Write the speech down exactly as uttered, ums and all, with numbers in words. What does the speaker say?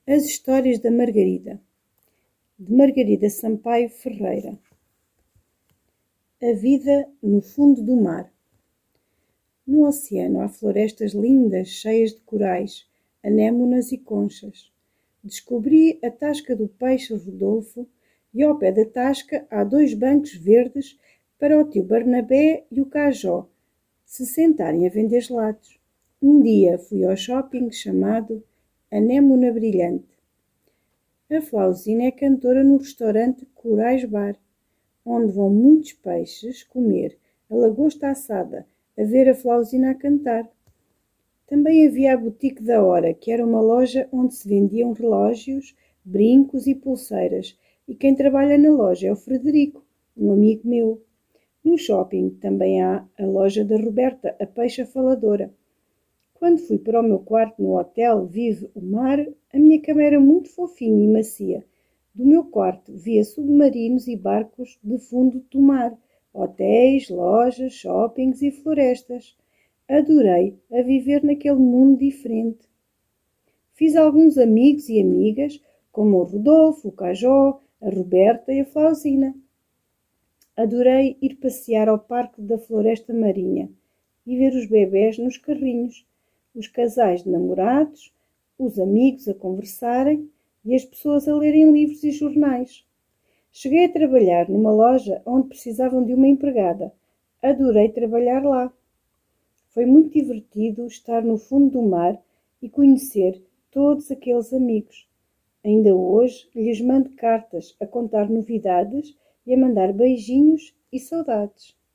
As Histórias da Margarida, de Margarida Sampaio Ferreira. A vida no fundo do mar. No oceano há florestas lindas, cheias de corais, anémonas e conchas. Descobri a tasca do peixe Rodolfo e ao pé da tasca há dois bancos verdes para o tio Barnabé e o Cajó se sentarem a vender gelados. Um dia fui ao shopping chamado Anémona Brilhante. A Flauzina é cantora no restaurante Corais Bar, onde vão muitos peixes comer a lagosta assada, a ver a Flauzina a cantar. Também havia a Boutique da Hora, que era uma loja onde se vendiam relógios, brincos e pulseiras, e quem trabalha na loja é o Frederico, um amigo meu. No shopping também há a loja da Roberta, a peixa faladora. Quando fui para o meu quarto no hotel Vive o Mar, a minha cama era muito fofinha e macia. Do meu quarto via submarinos e barcos de fundo do mar, hotéis, lojas, shoppings e florestas. Adorei a viver naquele mundo diferente. Fiz alguns amigos e amigas, como o Rodolfo, o Cajó, a Roberta e a Flauzina. Adorei ir passear ao Parque da Floresta Marinha e ver os bebés nos carrinhos, os casais de namorados, os amigos a conversarem e as pessoas a lerem livros e jornais. Cheguei a trabalhar numa loja onde precisavam de uma empregada. Adorei trabalhar lá. Foi muito divertido estar no fundo do mar e conhecer todos aqueles amigos. Ainda hoje lhes mando cartas a contar novidades e a mandar beijinhos e saudades.